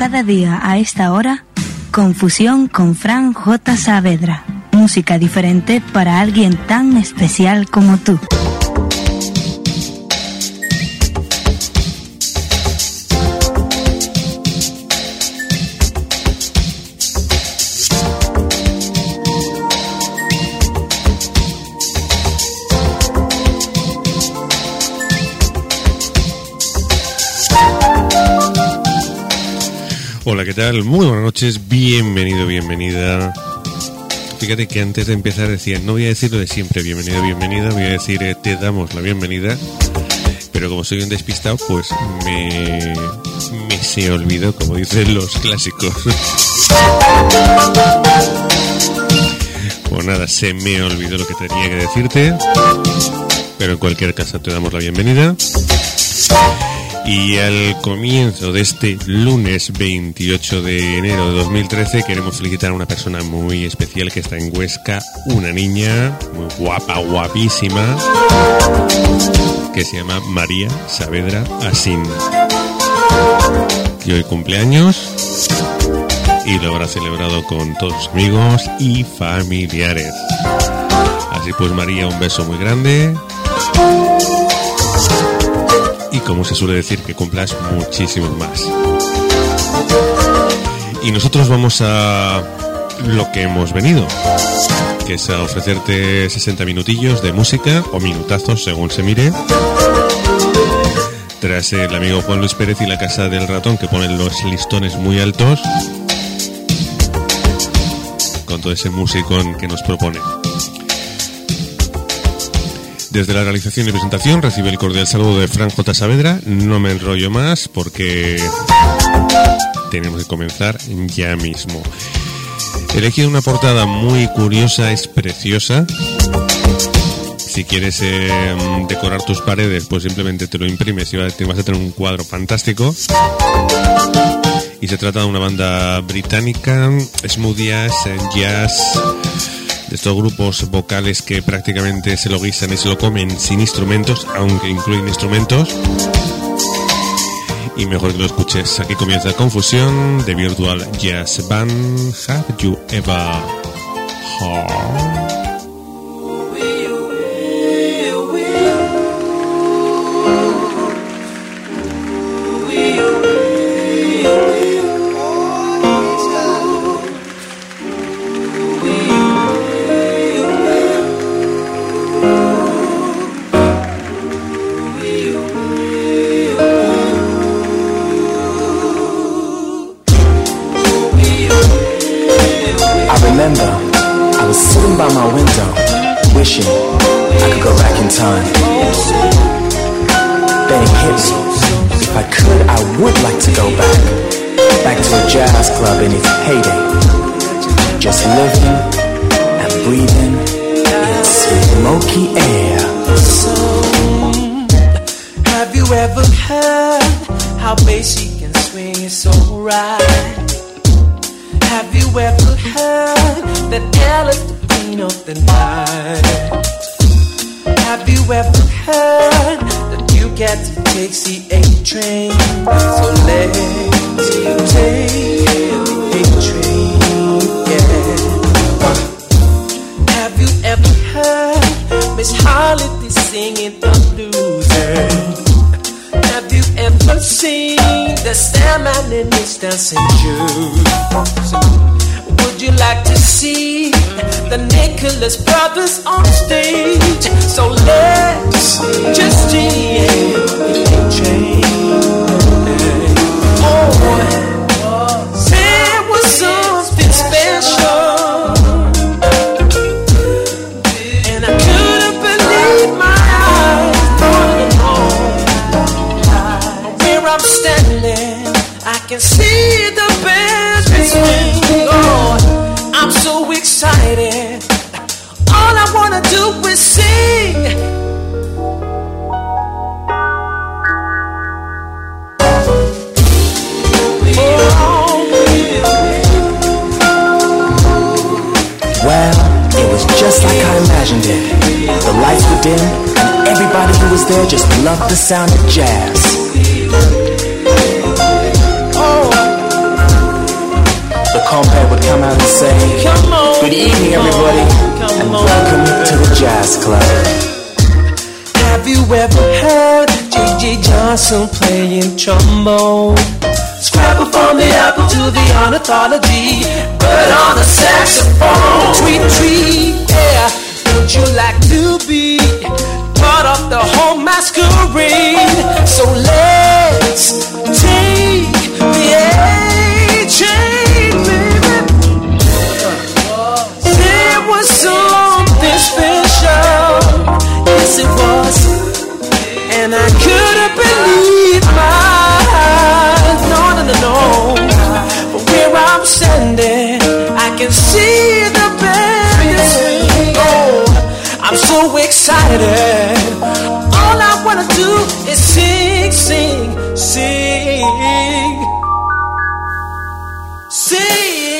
cada día a esta hora, Confusión con Fran J. Saavedra. Música diferente para alguien tan especial como tú. Hola, ¿qué tal? Muy buenas noches, bienvenido, bienvenida. Fíjate que antes de empezar decía, no voy a decir lo de siempre, bienvenido, bienvenida, voy a decir te damos la bienvenida. Pero como soy un despistado, pues me se olvidó, como dicen los clásicos. Pues nada, se me olvidó lo que tenía que decirte. Pero en cualquier caso te damos la bienvenida. Y al comienzo de este lunes 28 de enero de 2013 queremos felicitar a una persona muy especial que está en Huesca, una niña muy guapa, guapísima, que se llama María Saavedra Asín, que hoy cumpleaños y lo habrá celebrado con todos sus amigos y familiares. Así pues, María, un beso muy grande. Y como se suele decir, que cumplas muchísimos más. Y nosotros vamos a lo que hemos venido, que es a ofrecerte 60 minutillos de música, o minutazos, según se mire. Tras el amigo Juan Luis Pérez y la Casa del Ratón, que ponen los listones muy altos, con todo ese musicón que nos propone. Desde la realización y presentación recibe el cordial saludo de Fran J. Saavedra. No me enrollo más porque tenemos que comenzar ya mismo. He elegido una portada muy curiosa, es preciosa. Si quieres decorar tus paredes, pues simplemente te lo imprimes y vas a tener un cuadro fantástico. Y se trata de una banda británica, smooth jazz, de estos grupos vocales que prácticamente se lo guisan y se lo comen sin instrumentos, aunque incluyen instrumentos. Y mejor que lo escuches. Aquí comienza Confusión de Virtual Jazz Band. Have you ever heard? By my window, wishing I could go back in time. Then it hit me, if I could, I would like to go back to a jazz club in its heyday, just living and breathing in smoky air. Have you ever heard how bass she can swing it so right? Have you ever heard that Ella of the night? Have you ever heard that you get to take the A train? So let's take the A train, yeah. Have you ever heard Miss Holiday singing the blues? Have you ever seen the Sandman in his dancing shoes? Would you like to see the Nicholas Brothers on stage? So let's just jam the train. Oh, there was something special, and I couldn't believe my eyes all along. Where I'm standing, I can see the bells ringing. Oh, I'm so excited. All I wanna do is sing. Well, it was just like I imagined it. The lights were dim, and everybody who was there just loved the sound of jazz. compere would come out and say, good evening everybody, and welcome to the Jazz Club. Have you ever heard J.J. Johnson playing trombone? Scrabble from the apple to the ornithology, but on a saxophone. Tweet, tweet, yeah. Would you like to be part of the whole masquerade? So let's take the A train, baby. There was something special, yes it was, and I couldn't believe my eyes. No. But where I'm standing, I can see the band is swinging. Oh, I'm so excited. All I wanna do is sing, sing, sing, sing.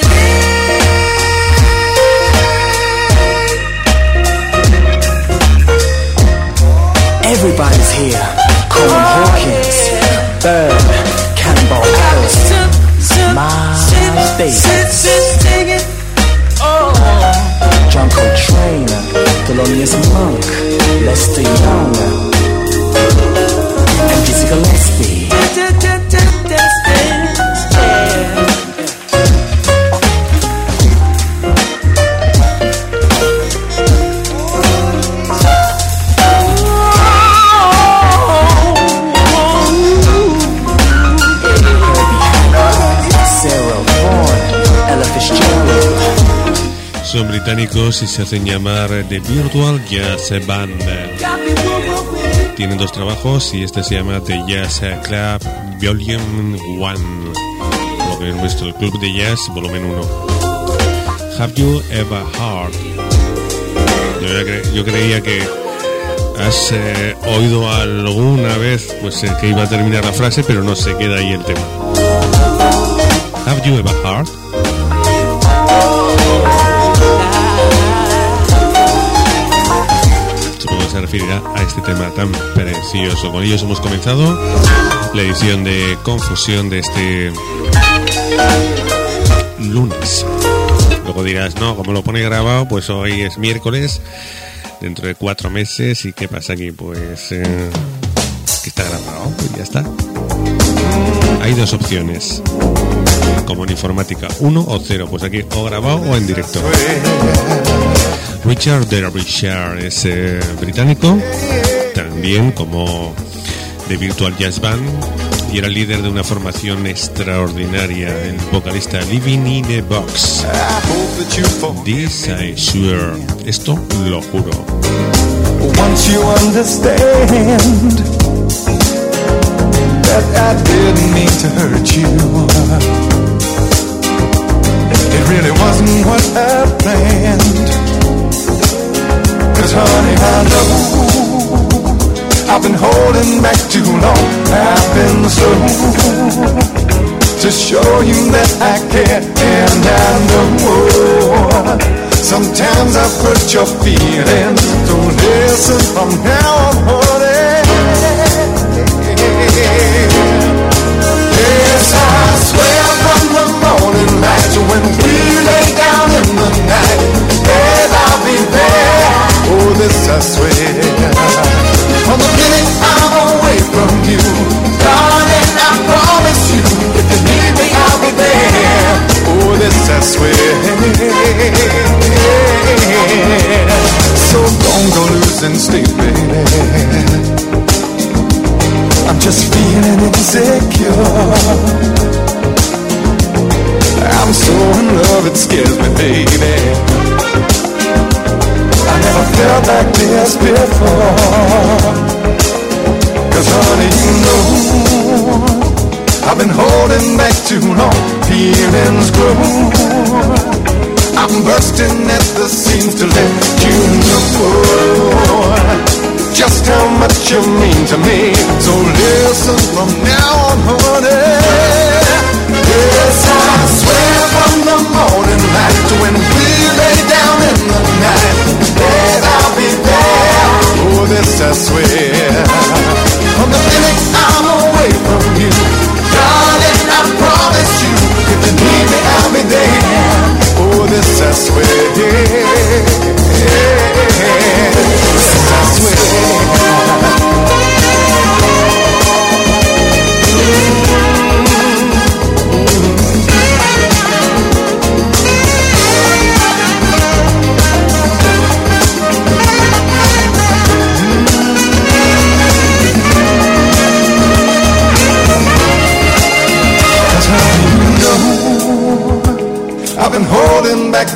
Everybody's here. Coleman Hawkins, Bird, Cannonball Adderley, Miles Davis, John Coltrane, Thelonious Monk, Lester Young, and Dizzy Gillespie. Son británicos y se hacen llamar The Virtual Jazz Band. Tienen 2 trabajos y este se llama The Jazz Club Volume 1, lo que es nuestro club de jazz volumen 1. Have you ever heard? Yo creía que has oído alguna vez pues que iba a terminar la frase, pero no se queda ahí el tema. Have you ever heard? Se referirá a este tema tan precioso. Con ellos hemos comenzado la edición de Confusión de este lunes. Luego dirás, no, como lo pone grabado, pues hoy es miércoles, dentro de 4 meses. ¿Y qué pasa aquí? Pues que está grabado, pues ya está. Hay 2 opciones, como en informática, 1 o 0. Pues aquí o grabado o en directo. Richard Derbyshire es británico, también como The Virtual Jazz Band, y era líder de una formación extraordinaria, el vocalista Living in a Box. This I swear, esto lo juro. Once you understand that I didn't mean to hurt you, it really wasn't what I planned. 'Cause honey, I know I've been holding back too long. I've been slow to show you that I care, and I know sometimes I hurt your feelings. So listen from now on, honey. Yes, I swear from the morning light to when we lay down in the night, babe, I'll be there. Oh, this I swear. From the minute I'm away from you, darling, I promise you, if you need me, I'll be there. Oh, this I swear. So don't go losing sleep, baby. I'm just feeling insecure. I'm so in love, it scares me, baby. I never felt like this before. 'Cause honey, you know I've been holding back too long. Feelings grow. I'm bursting at the seams to let you know just how much you mean to me. So listen from now on, honey. Yes, I swear from the morning light to when we lay down in the night, that I'll be there. Oh, this I swear. From the minute I'm away from you, darling, I promise you, if you need me, I'll be there.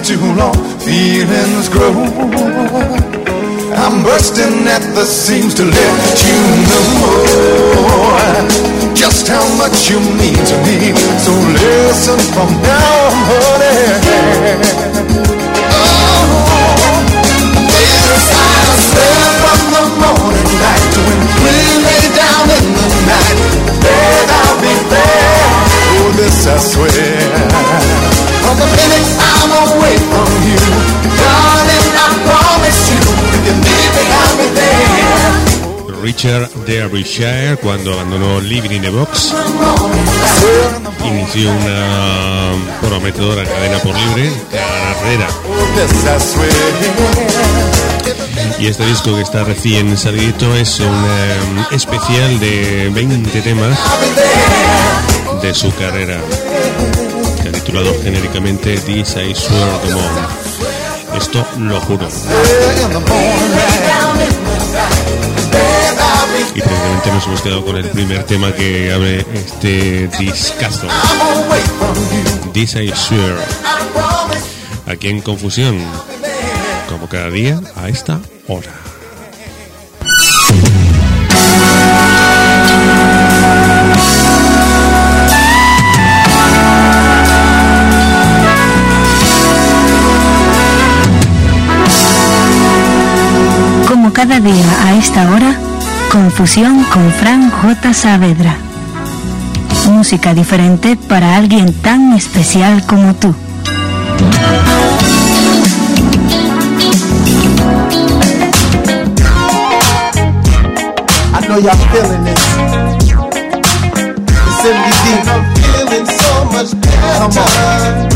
too long, feelings grow. I'm bursting at the seams to let you know just how much you mean to me. So listen from now on, honey. I swear from the morning light to when we lay down in the night, then I'll be there. Oh, this I swear. From the minute I'm away from you, darling, I promise you, if you leave me, I'll be there. Richard Derbyshire, cuando abandonó Living in a Box, inició una prometedora cadena por libre carrera. Y este disco, que está recién salido, es un especial de 20 temas de su carrera, que ha titulado genéricamente This I Swear the Moon. Esto lo juro. Y precisamente nos hemos quedado con el primer tema que abre este discazo, This I Swear, aquí en Confusión, como cada día a esta hora. Como cada día a esta hora, Confusión con Fran J. Saavedra. Música diferente para alguien tan especial como tú. I know y'all feeling this. It's MDD. I'm feeling so much better. Come on.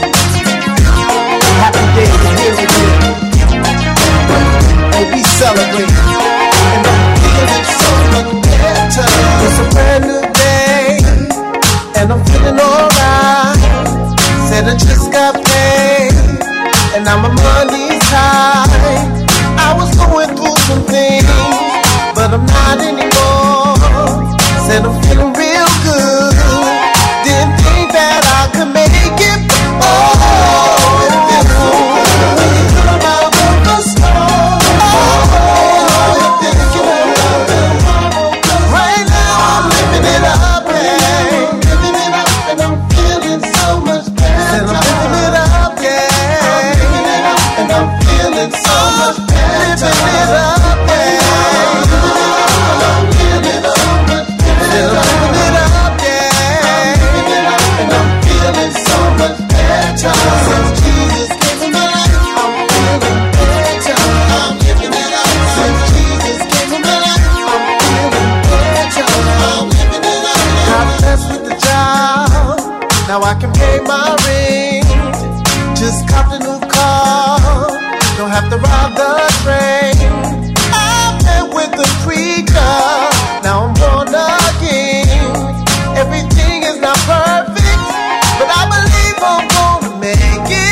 Happy day, here we go. And we celebrate. And I'm feeling so much better. It's a brand new day. And I'm feeling alright. Said I just got paid. And now my money's high. I was going through some things, but I'm not anymore. Said I'm feeling real good. Didn't think that I could make it. Oh, it feels so good. I'm out of the storm. Oh, it feels so good. Right now I'm living it up, yeah. Living it up, and I'm feeling so much better. Said I'm living it up, yeah. I'm living it up, and I'm feeling so much better. Living it up, yeah. Since Jesus came in my life, I'm feeling better. I'm living it up. Since Jesus came in my life, I'm feeling better. I'm living it up. Got blessed with the job. Now I can pay my rent. Just copped a new car. Don't have to rob the train. I met with the preacher. Now I'm born again. Everything is not perfect, but I believe I'm gonna make it.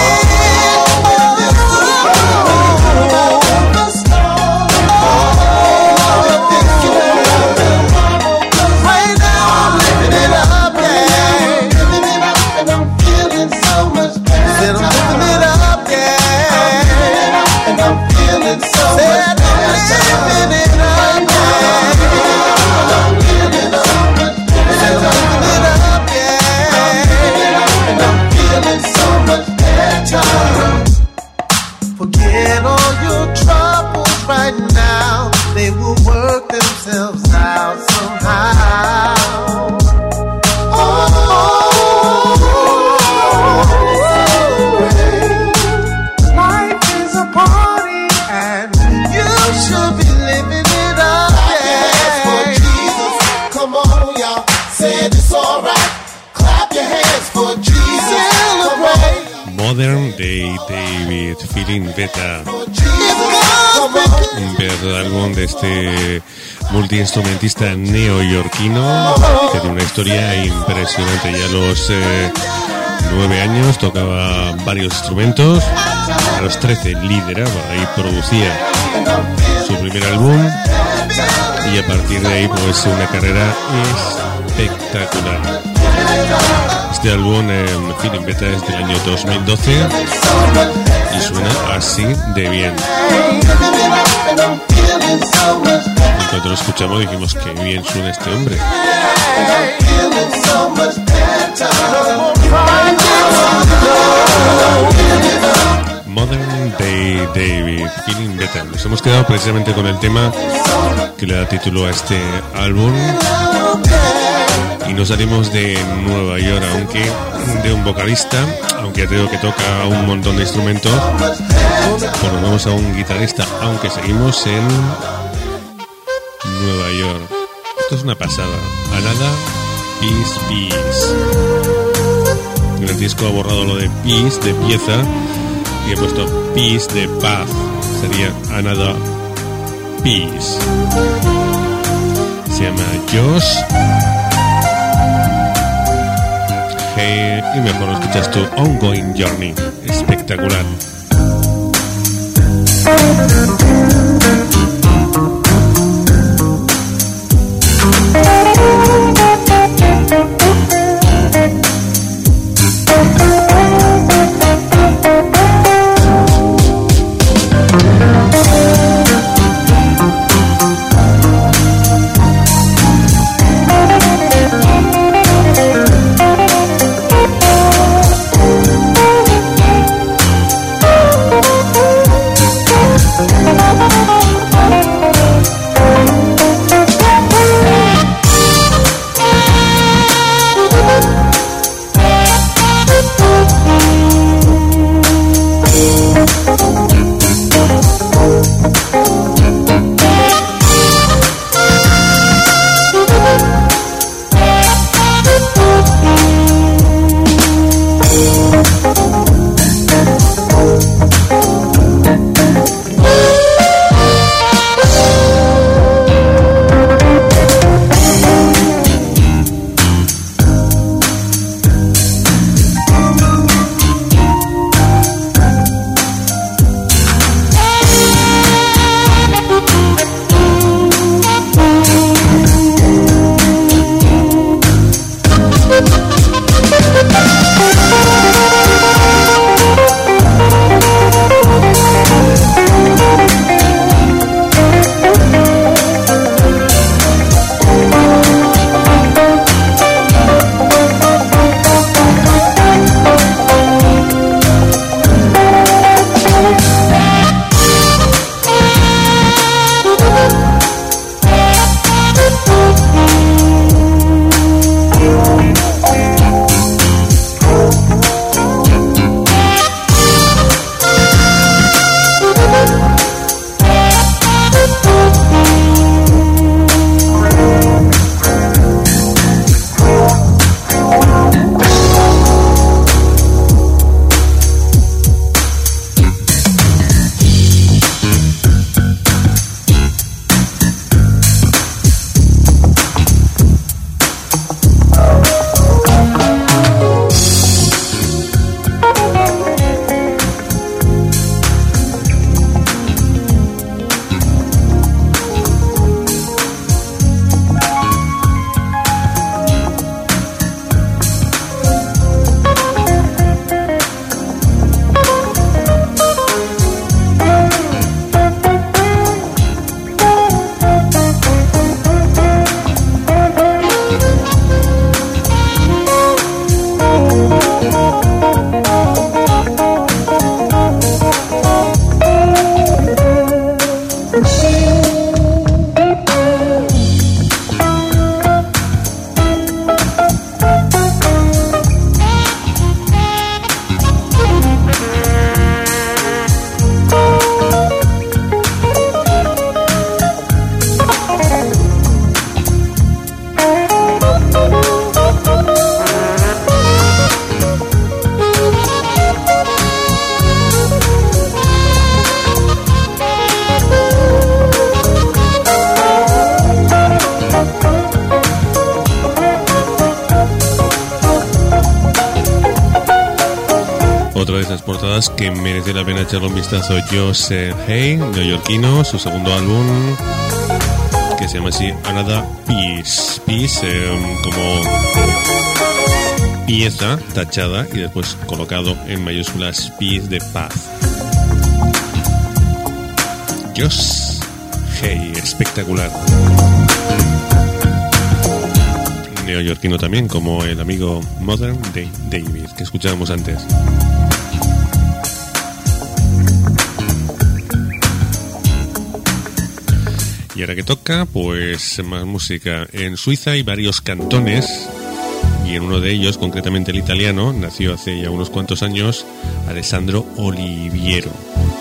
Right now I'm living it up, yeah. Living it up, and I'm feeling so much better. Said I'm living it up, yeah. And I'm feeling so much better. Living it up, yeah. I'm living so much better. Said I'm living it up, yeah. And I'm feeling so much better. Forget all your troubles right now. They will work themselves out somehow. Life is a party and you should be living it up. Yeah. For Jesus, come on, y'all. Said it's alright. Clap your hands for Jesus. Celebrate. Modern Day David, Feeling Better, un pedazo de álbum de este multiinstrumentista neoyorquino que tiene una historia impresionante. Ya a los 9 años tocaba varios instrumentos, a los 13 lideraba y producía su primer álbum, y a partir de ahí pues una carrera espectacular. Este álbum, Feeling Better, es del año 2012 y suena así de bien. En cuanto lo escuchamos dijimos que bien suena este hombre. Modern Day David, Feeling Better. Nos hemos quedado precisamente con el tema que le da título a este álbum y nos salimos de Nueva York, aunque de un vocalista, aunque creo que toca un montón de instrumentos, pues nos vamos a un guitarrista, aunque seguimos en Nueva York. Esto es una pasada. Another Piece. En el disco ha borrado lo de piece, de pieza, y he puesto piece de paz. Sería Another Piece. Se llama Josh. Hey, y mejor lo escuchas tú, Ongoing Journey. Espectacular. Que merece la pena echarle un vistazo. Josh Hey, neoyorquino, su segundo álbum que se llama así Another Piece. Piece como pieza tachada y después colocado en mayúsculas Peace de paz. Josh Hey, espectacular. Neoyorquino también, como el amigo Modern David que escuchábamos antes. Y ahora que toca, pues más música. En Suiza hay varios cantones y en uno de ellos, concretamente el italiano, nació hace ya unos cuantos años Alessandro Oliviero.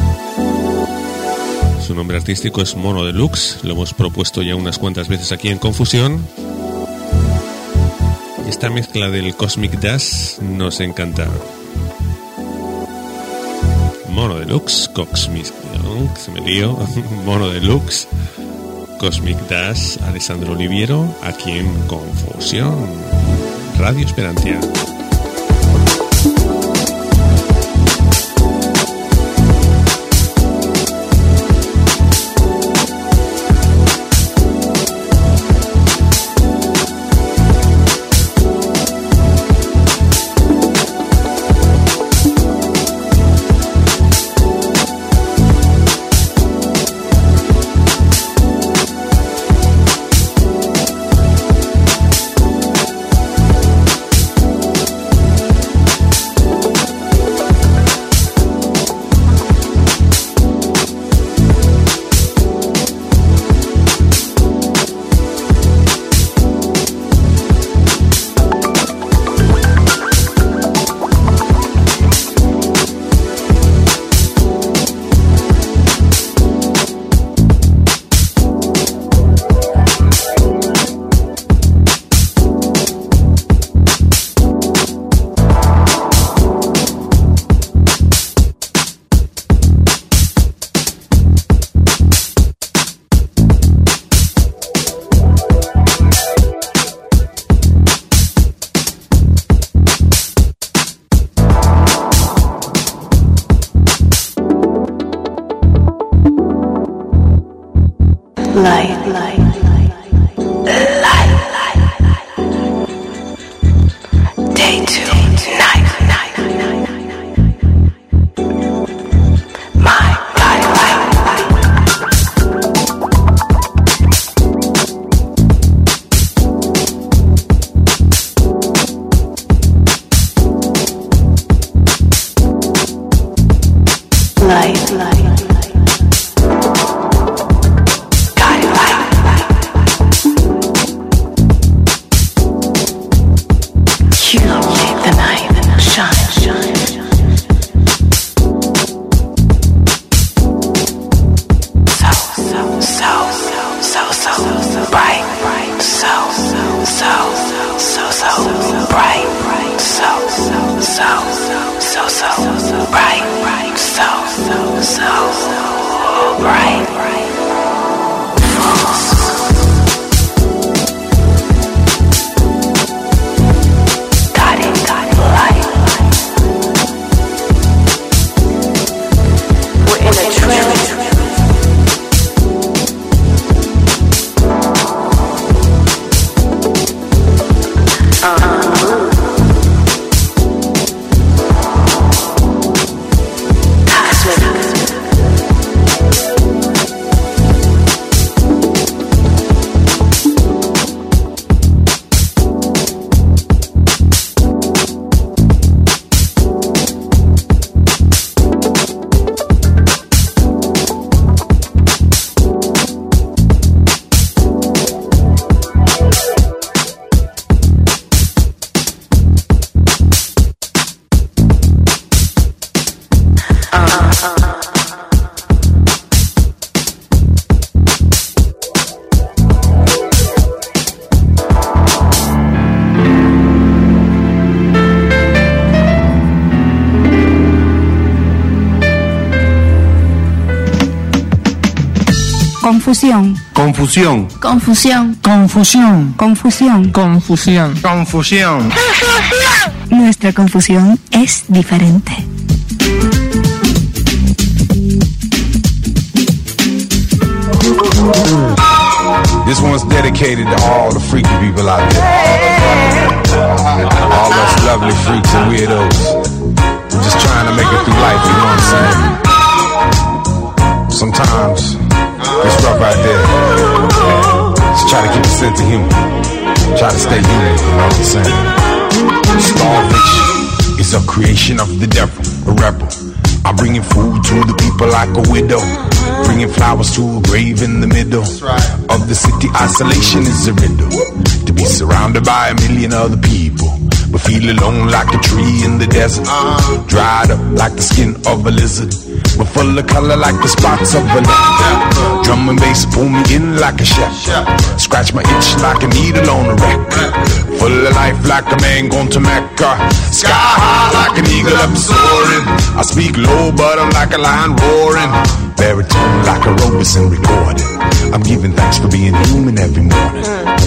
Su nombre artístico es Mono Deluxe, lo hemos propuesto ya unas cuantas veces aquí en Confusión. Y esta mezcla del Cosmic Dash nos encanta. Mono Deluxe, se me lío, Mono Deluxe, Cosmic Dash, Alessandro Oliviero, aquí en Confusión, Radio Esperantia. Confusión. Confusión. Confusión. Confusión. Confusión. Confusión. Confusión. Nuestra confusión es diferente. This one's dedicated to all the freaky people out there. All us lovely freaks and weirdos. We're just trying to make it through life, you know what I'm saying? Sometimes it's rough out there. Just try to keep a sense of humor. Try to stay human, you know what I'm saying? Starvation is a creation of the devil, a rebel. I'm bringing food to the people like a widow, bringing flowers to a grave in the middle of the city. Isolation is a riddle, to be surrounded by a million other people, but feel alone like a tree in the desert, dried up like the skin of a lizard, but full of color like the spots of a leopard. Drum and bass pull me in like a shepherd, scratch my itch like a needle on a record, full of life like a man going to Mecca, sky high like an eagle up soaring. I speak low but I'm like a lion roaring, baritone like a Robinson recording. I'm giving thanks for being human every morning.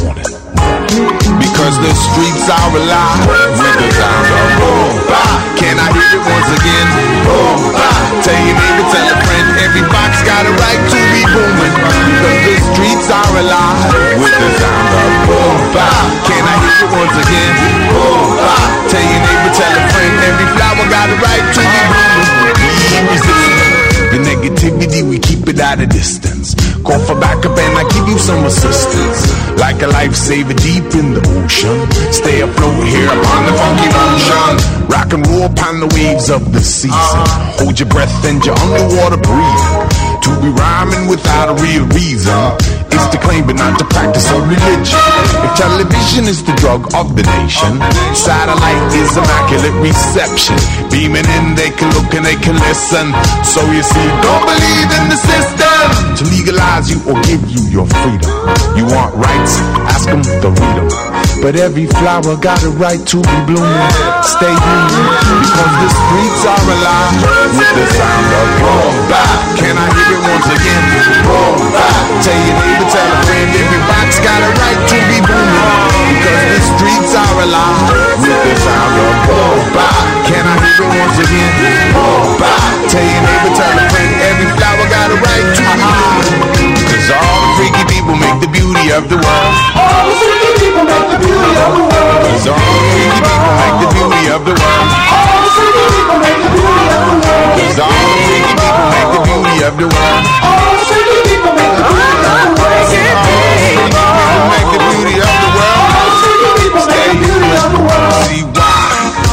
Because the streets are alive with the sound of boom, bye. Can I hear it once again? Boom, bye. Tell your neighbor, tell a friend, every box got a right to be booming. Because the streets are alive with the sound of boom, bye. Can I hear it once again? Boom, bye. Tell your neighbor, tell a friend, every flower got a right to be blooming. We resist the negativity, we keep it at a distance. Call for backup and I give you some assistance. Like a lifesaver deep in the ocean, stay afloat here upon the funky motion. Rock and roll upon the waves of the season. Hold your breath and your underwater breathing. To be rhyming without a real reason is to claim but not to practice a religion. If television is the drug of the nation, satellite is immaculate reception. Beaming in, they can look and they can listen. So you see, don't believe in the system to legalize you or give you your freedom. You want rights? Ask them to read them. But every flower got a right to be blooming. Stay human, because the streets are alive with the sound of boom, bye. Can I hear it once again? Boom, bye. Tell your neighbor, tell a friend, every box got a right to be booming. Because the streets are alive with the sound of boom, bye. Can I hear it once again? Boom, bye. Tell your neighbor, tell a friend, every flower got a right to be blooming. Cause all the freaky people make the beauty of the world. All the freaky people make the beauty of the world. Cause all the freaky people make the beauty of the world. All the freaky people make the beauty of the world. Cause all the freaky people make the beauty of the world. All the freaky people make the beauty of the world. All the freaky people make the beauty of the world. All the freaky people make the beauty of the world. See why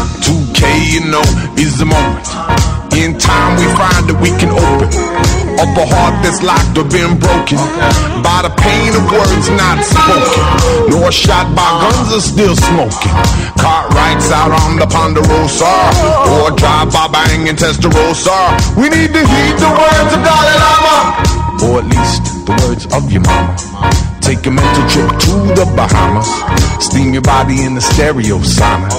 2K, you know, is the moment. In time we find that we can open up a heart that's locked or been broken by the pain of words not spoken, nor shot by guns are still smoking. Cartwrights out on the Ponderosa, or drive by bang and Testarossa. We need to heed the words of Dalai Lama, or at least the words of your mama. Take a mental trip to the Bahamas, steam your body in the stereo sauna.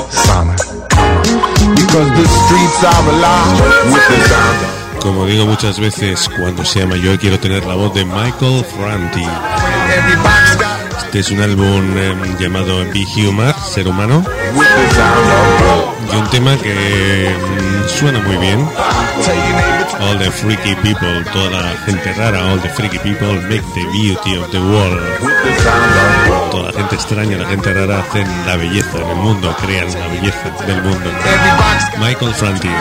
Because the streets are alive with the sound. Como digo muchas veces, cuando sea mayor quiero tener la voz de Michael Franti. Este es un álbum llamado Be Human, Ser Humano, y un tema que suena muy bien. All the freaky people, toda la gente rara, all the freaky people make the beauty of the world. Toda la gente extraña, la gente rara hacen la belleza del mundo, crean la belleza del mundo. Michael Franti.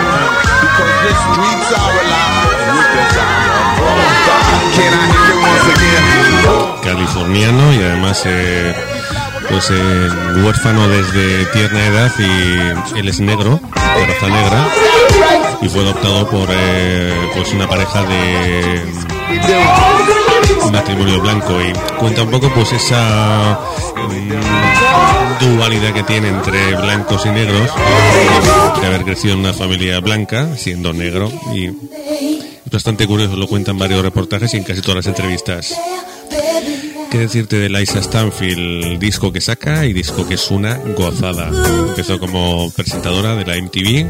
Californiano y además pues huérfano desde tierna edad, y él es negro, de raza negra, y fue adoptado por pues una pareja de un matrimonio blanco, y cuenta un poco pues esa dualidad que tiene entre blancos y negros, de haber crecido en una familia blanca siendo negro, y es bastante curioso, lo cuentan varios reportajes y en casi todas las entrevistas. ¿Qué decirte de Liza Stanfield? Disco que saca y disco que es una gozada. Empezó como presentadora de la MTV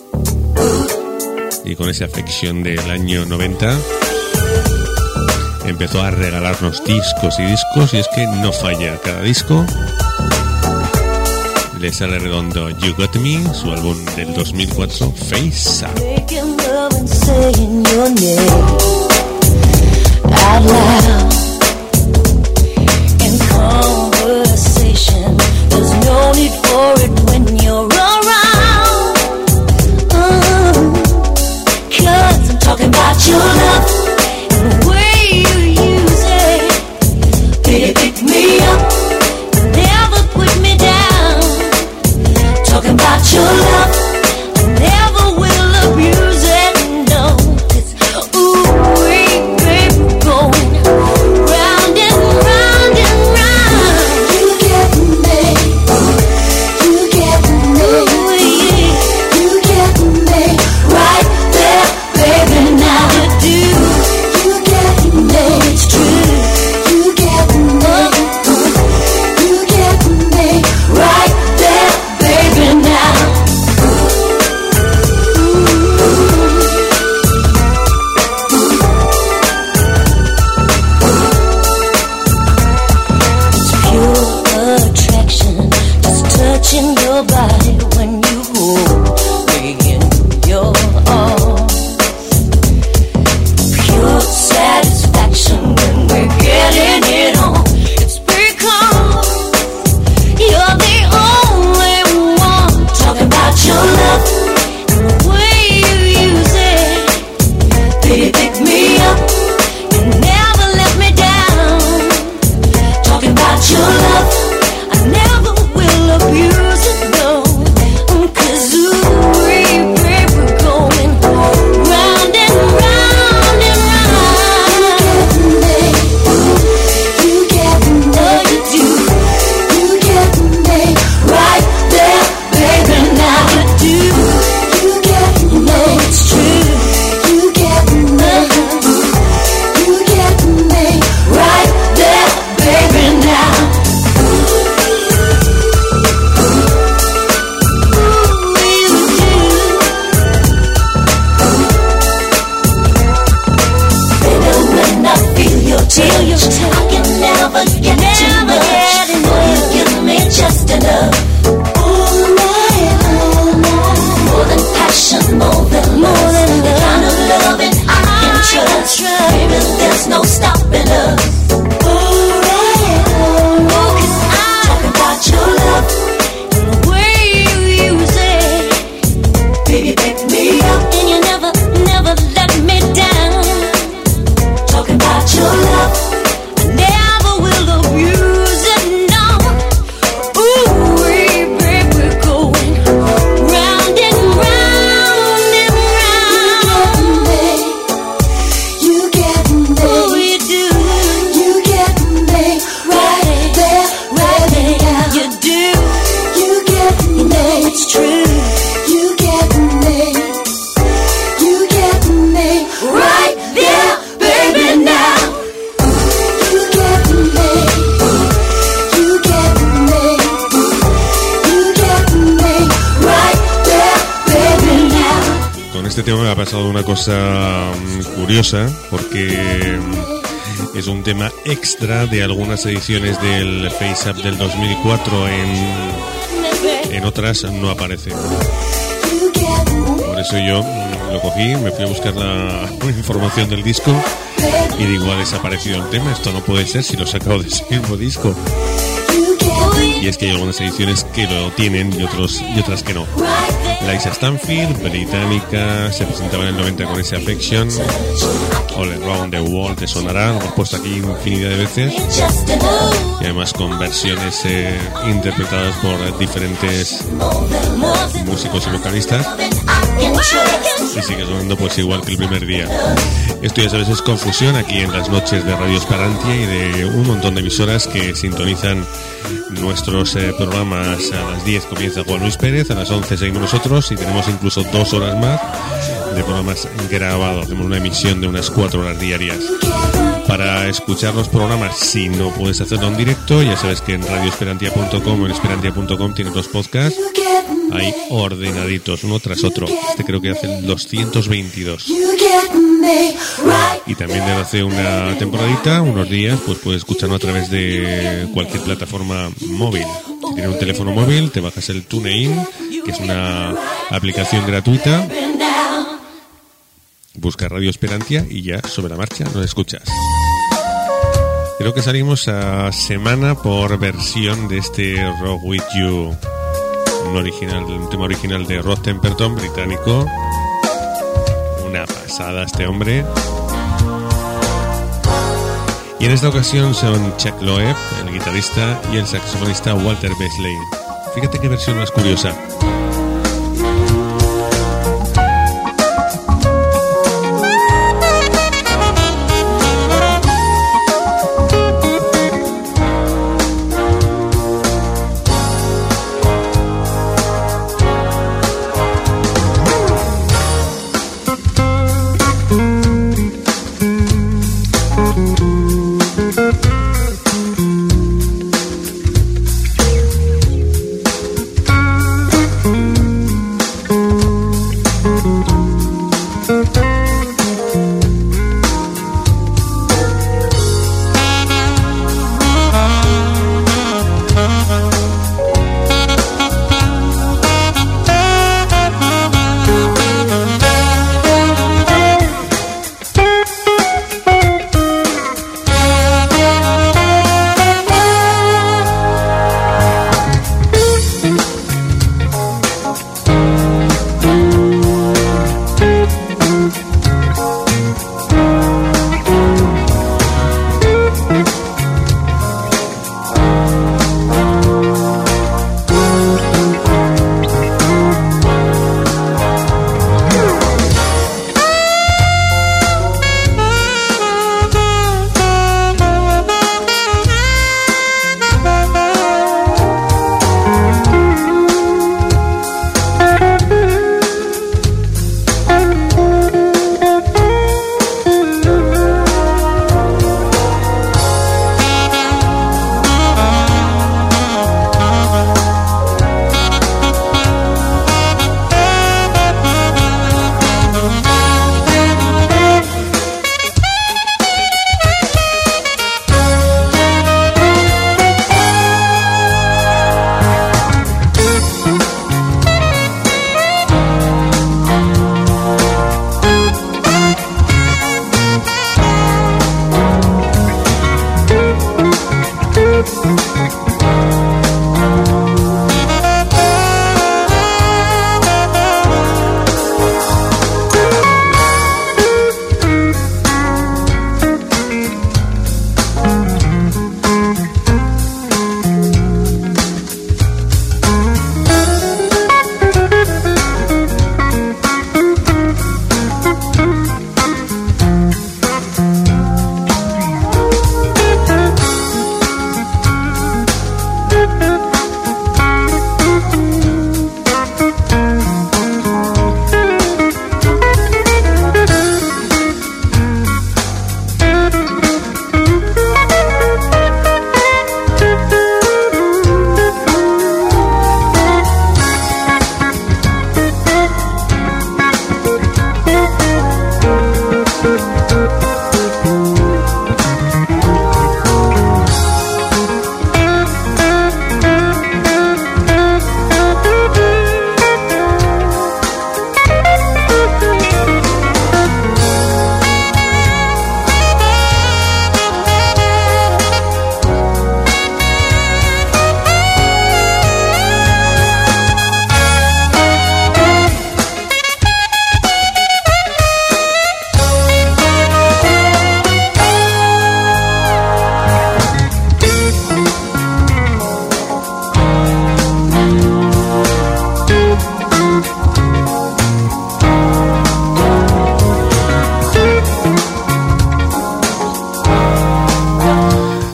y con esa afección del año 90 empezó a regalarnos discos y discos, y es que no falla, cada disco le sale redondo. You Got Me, su álbum del 2004, Face Up. Conversation, there's no need for it when you're never get too much. You give me just enough. All night, more than passion, more than love. The kind of loving I can trust. Baby, there's no stopping us. Talk about your love, the way you use it. Baby, pick me up, and you never let me down. Talking about your love, I never will abuse it, no. Ooh, baby, we're going round and round and round. You get me, oh, you do. You get me right there, right now. You do. You get me, you know it's true. You get me. You get me right there, baby, now. You get me. You get me. You get me right there, baby, now. Con este tema me ha pasado una cosa curiosa, porque es un tema extra de algunas ediciones del Face Up del 2004. En otras no aparece. Por eso yo lo cogí, me fui a buscar la información del disco y digo, ha desaparecido el tema. Esto no puede ser si lo he sacado de ese mismo disco. Y es que hay algunas ediciones que lo tienen y otras que no. Liza Stanfield, británica, se presentaba en el 90 con ese Affection. All Around the World te sonará, lo hemos puesto aquí infinidad de veces. Y además con versiones interpretadas por diferentes músicos y vocalistas. Y sigue sonando pues igual que el primer día. Esto ya sabes es Confusión, aquí en las noches de Radio Esperantia y de un montón de emisoras que sintonizan nuestros programas. A las 10 comienza Juan Luis Pérez, a las 11 seguimos nosotros y tenemos incluso 2 horas más de programas grabados. Hacemos una emisión de unas 4 horas diarias. Para escuchar los programas, si no puedes hacerlo en directo, ya sabes que en radioesperantia.com o en esperantia.com tienes los podcasts ahí ordenaditos, uno tras otro. Este creo que hace el 222. Y también desde hace una temporadita, unos días, pues puedes escucharlo a través de cualquier plataforma móvil. Si tienes un teléfono móvil, te bajas el TuneIn, que es una aplicación gratuita. Busca Radio Esperantia y ya sobre la marcha nos escuchas. Creo que salimos a semana por versión de este Rock With You, un tema original de Rod Temperton, británico. Una pasada este hombre. Y en esta ocasión son Chuck Loeb, el guitarrista, y el saxofonista Walter Beasley. Fíjate qué versión más curiosa.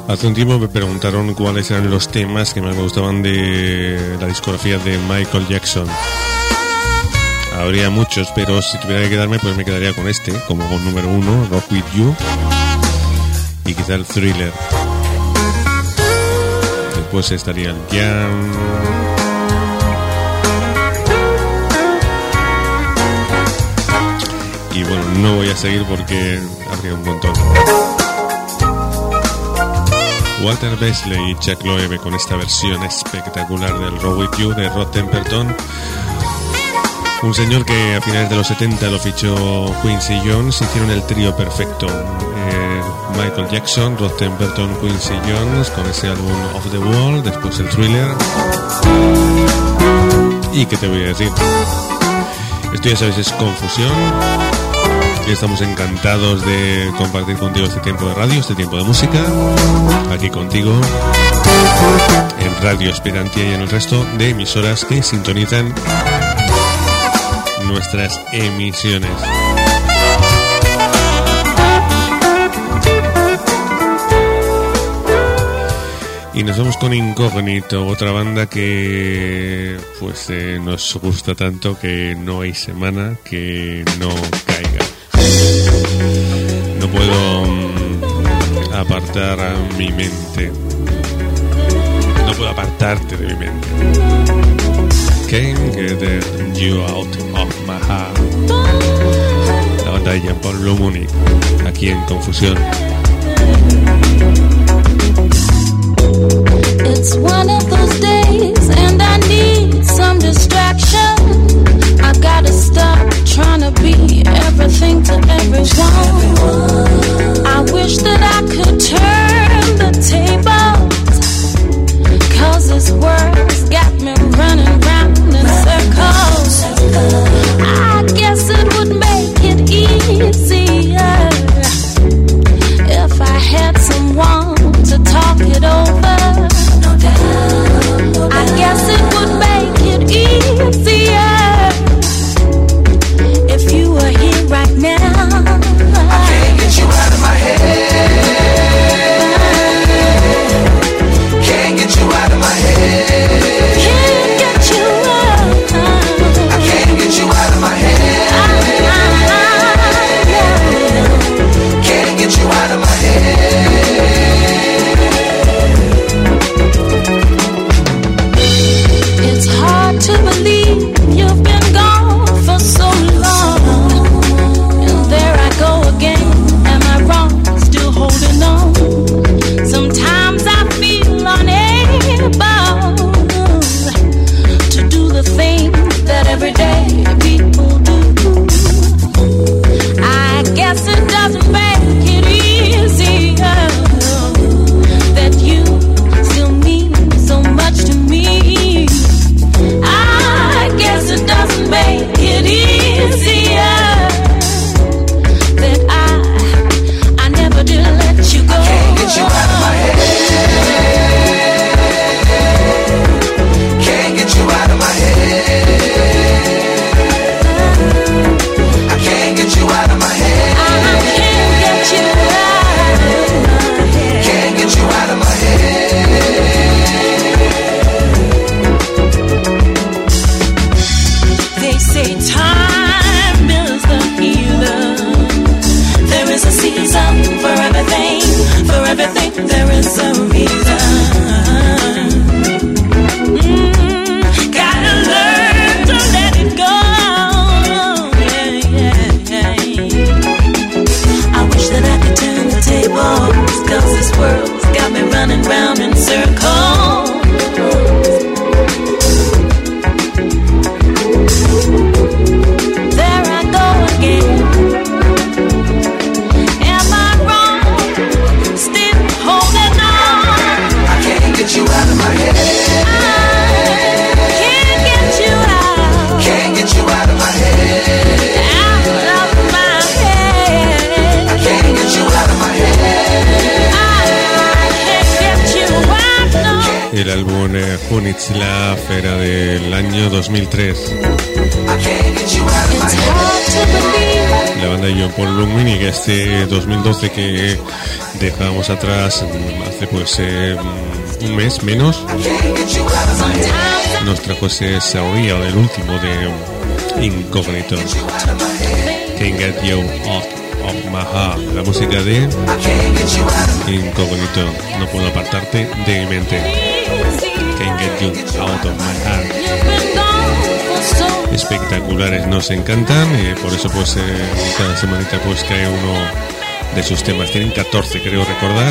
Hace un tiempo me preguntaron cuáles eran los temas que más me gustaban de la discografía de Michael Jackson. Habría muchos, pero si tuviera que quedarme, pues me quedaría con este, como número 1, Rock With You, y quizá el Thriller. Después estaría el Jam. Y bueno, no voy a seguir porque habría un montón. Walter Beasley y Chuck Loeb con esta versión espectacular del Rock With You de Rod Temperton. Un señor que a finales de los 70 lo fichó Quincy Jones. Hicieron el trío perfecto. Michael Jackson, Rod Temperton, Quincy Jones, con ese álbum Off the Wall, después el Thriller. ¿Y qué te voy a decir? Esto ya sabes, es Confusión. Y estamos encantados de compartir contigo este tiempo de radio, este tiempo de música, aquí contigo en Radio Esperantia y en el resto de emisoras que sintonizan nuestras emisiones. Y nos vamos con Incógnito, otra banda que pues nos gusta tanto que no hay semana que no caiga. No puedo apartar a mi mente. No puedo apartarte de mi mente. Can't get you out of my heart. La banda de Jean-Paul Blue Mooney, aquí en Confusión. It's one of those days and I need some distraction. I gotta stop trying to be everything to everyone. I wish that I could turn the tables, 'cause this world's got me running round in circles. I guess it would make it easier if I had someone to talk it over. I guess it would make it easier if you were here right now. I can't get you out of my head. Can't get you out of my head. Can't get you out. I can't get you out of my head. Can't get you out of my head. It's hard to believe you've been gone for so long. And there I go again. Am I wrong? Still holding on. Sometimes I feel unable to do the things that everyday people do. I guess it doesn't make it easier that you still mean so much to me. I guess it doesn't make it easier that I never did let you go. Can't get you out of my head. Can't get you out of my head. I can't get you out of my head. I can't get you out of my head. Can't get you out of my head. They say time is the healer. There is a season for everything. For everything there is a reason. Gotta learn to let it go. I wish that I could turn the tables, 'cause this world's got me running round in circles. There I go again. Am I wrong? Still holding on. I can't get you out of my head. I can't get you out. Can't get you out of my head. Out of my head. I can't get you out of my head. I can't get you out, no. El álbum Hunitzlaf era del año 2003. I can't get you out of my It's head. hard to believe la banda de John Paul Lungmini, que este 2012 que dejábamos atrás hace pues un mes menos, nos trajo ese saorío del último de Incognito, Can't Get You Out of My Heart, la música de Incognito, no puedo apartarte de mi mente, Can't Get You Out of My Heart. Espectaculares, nos encantan y por eso pues cada semanita pues cae uno de sus temas. Tienen 14, creo recordar,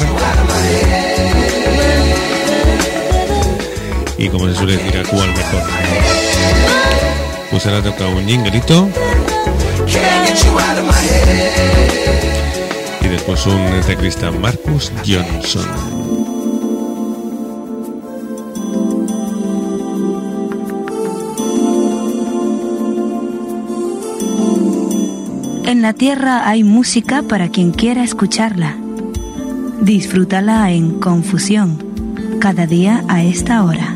y como se suele decir, a cuál mejor. Pues ahora toca un jinglito y después un teclista, Marcus Johnson. En la tierra hay música para quien quiera escucharla. Disfrútala en Confusión, cada día a esta hora.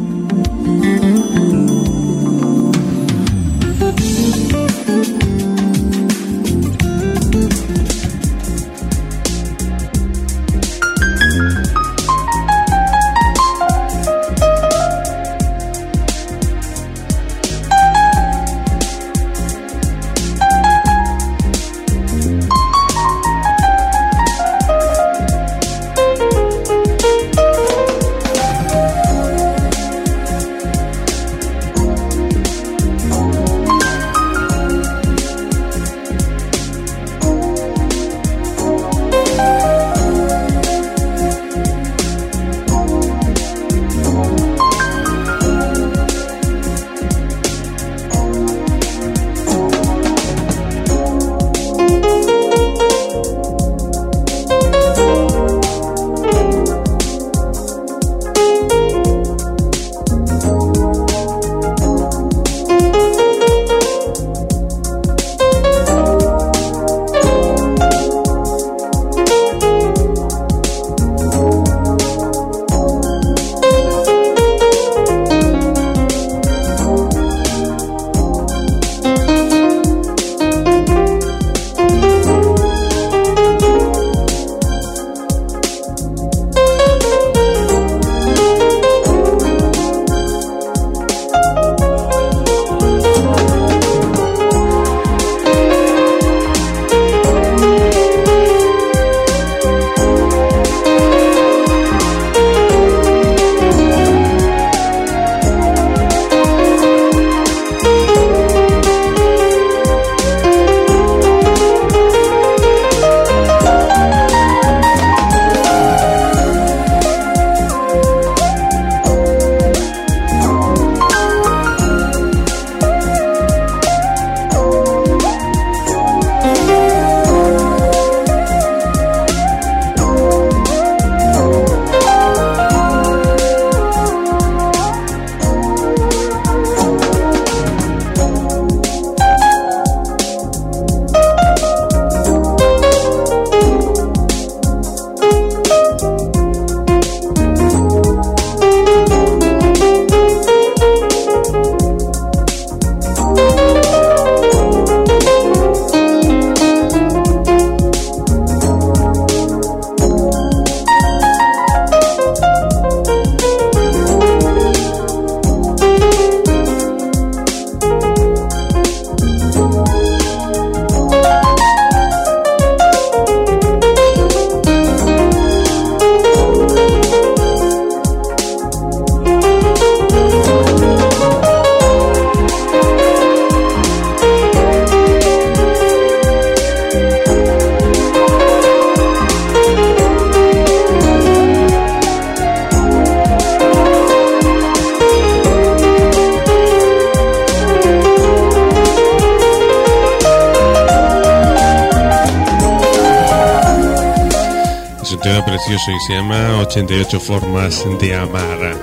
Precioso y se llama 88 formas de amar,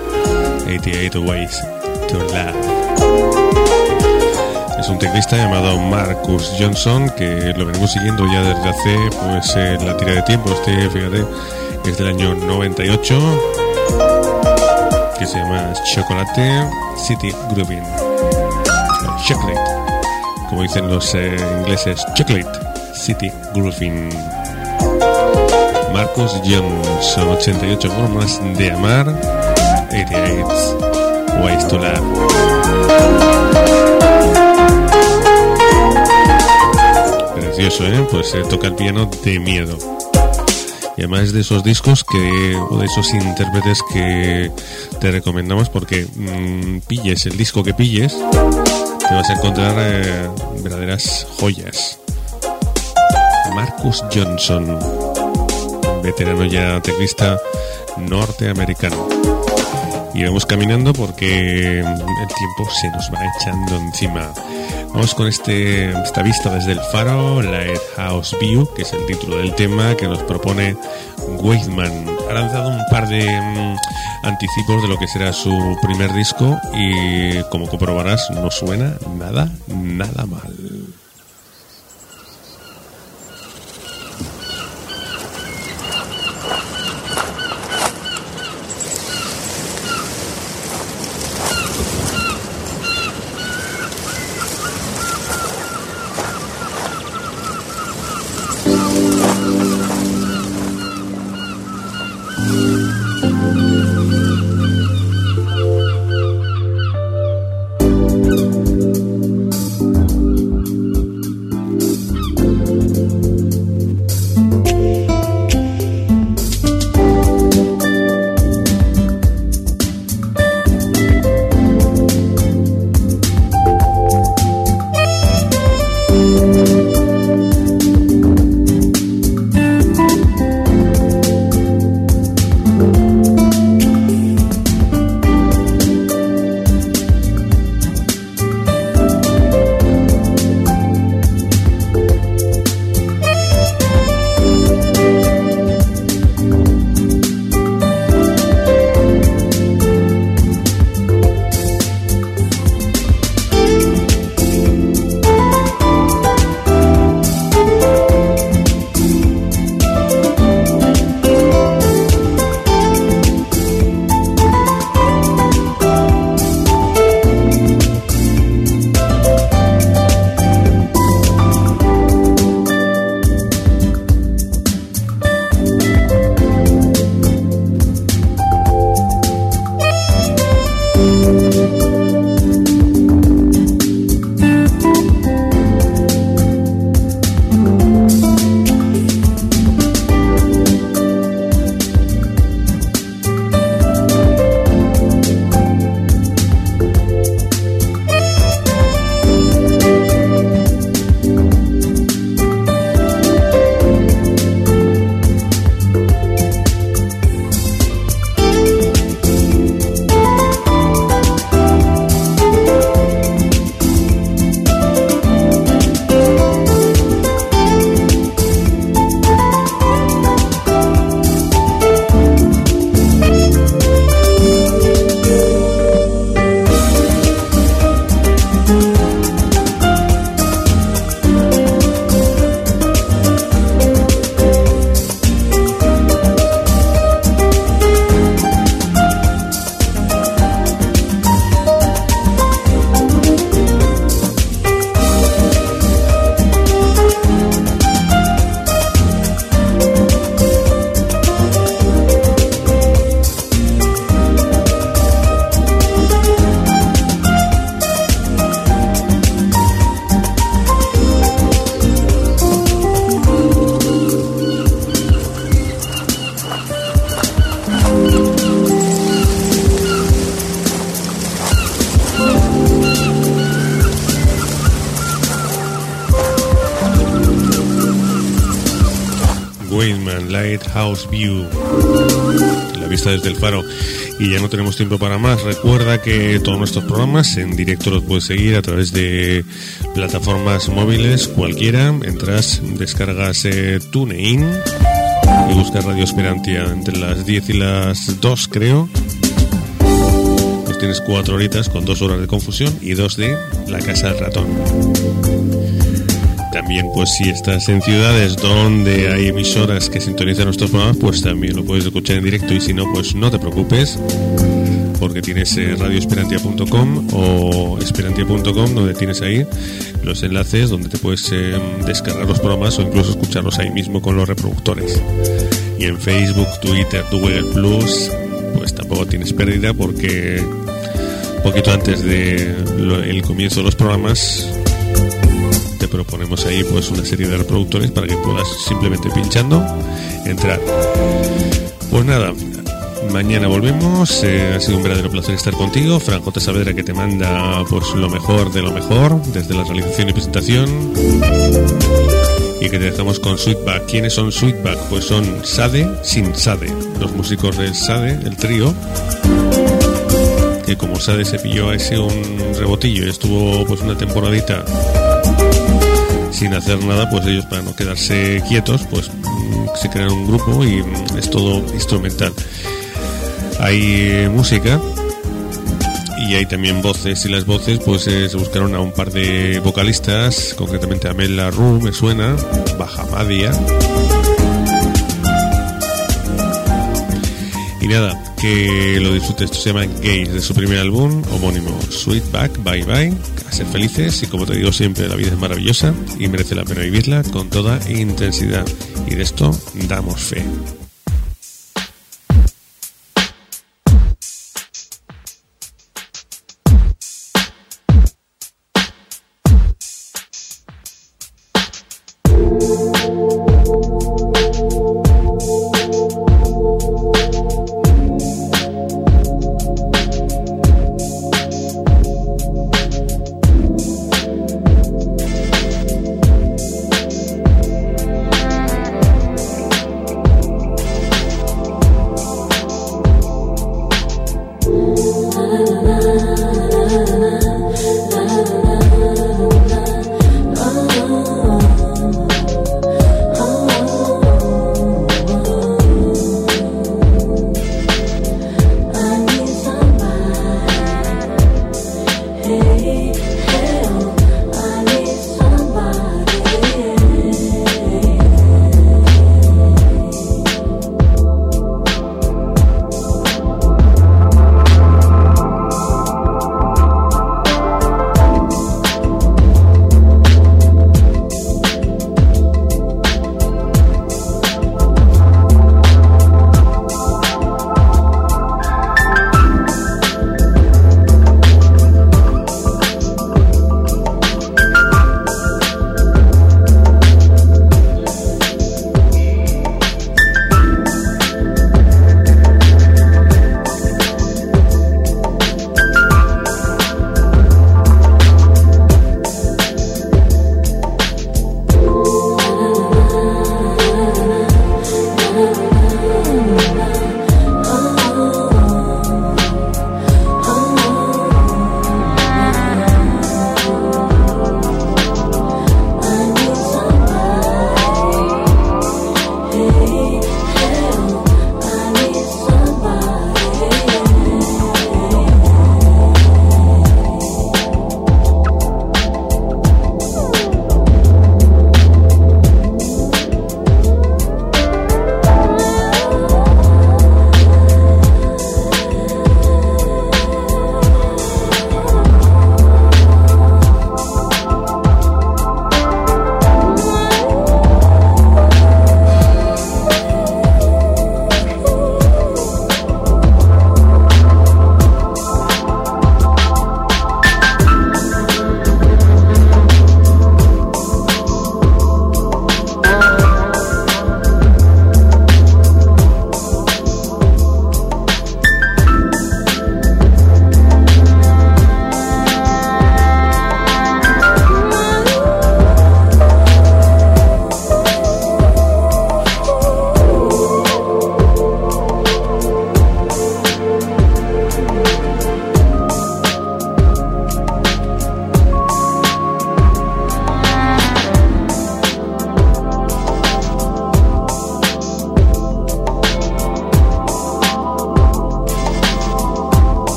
88 ways to love. Es un teclista llamado Marcus Johnson que lo venimos siguiendo ya desde hace pues la tira de tiempo. Fíjate, es del año 98, que se llama Chocolate City Grooving, Chocolate como dicen los ingleses, Chocolate City Grooving. Marcus Johnson, 88 formas de amar, 88 Ways to Love. Precioso, pues toca el piano de miedo. Y además es de esos discos o de esos intérpretes que te recomendamos porque pilles el disco que pilles, te vas a encontrar verdaderas joyas. Marcus Johnson, veterano ya teclista norteamericano. Y vamos caminando porque el tiempo se nos va echando encima. Vamos con esta vista desde el faro, Lighthouse View, que es el título del tema que nos propone Weidman. Ha lanzado un par de anticipos de lo que será su primer disco y, como comprobarás, no suena nada mal. Weidman, Lighthouse View, la vista desde el faro. Y ya no tenemos tiempo para más. Recuerda que todos nuestros programas en directo los puedes seguir a través de plataformas móviles cualquiera. Entras, descargas TuneIn y buscas Radio Esperantia entre las 10 y las 2, creo. Pues tienes 4 horitas con 2 horas de confusión y 2 de La Casa del Ratón. También, pues si estás en ciudades donde hay emisoras que sintonizan nuestros programas, pues también lo puedes escuchar en directo, y si no, pues no te preocupes. porque tienes radioesperantia.com o esperantia.com, donde tienes ahí los enlaces donde te puedes descargar los programas o incluso escucharlos ahí mismo con los reproductores. Y en Facebook, Twitter, Google Plus, pues tampoco tienes pérdida, porque poquito antes de el comienzo de los programas te proponemos ahí pues una serie de reproductores para que puedas, simplemente pinchando, entrar. Pues nada, mañana volvemos. Ha sido un verdadero placer estar contigo. Fran J. Saavedra, que te manda pues lo mejor de lo mejor desde la realización y presentación, y que te dejamos con Sweetback. ¿Quiénes son Sweetback? Pues son Sade sin Sade, los músicos del Sade, el trío, que como Sade se pilló a ese un rebotillo y estuvo pues una temporadita sin hacer nada, pues ellos, para no quedarse quietos, pues se crean un grupo y es todo instrumental. Hay música y hay también voces, y las voces pues se buscaron a un par de vocalistas, concretamente a Mela Ru, me suena, Bahamadia. Y nada, que lo disfrutes. Esto se llama Gays, de su primer álbum homónimo, Sweetback. Bye bye, a ser felices, y como te digo siempre, la vida es maravillosa y merece la pena vivirla con toda intensidad, y de esto damos fe.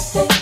say.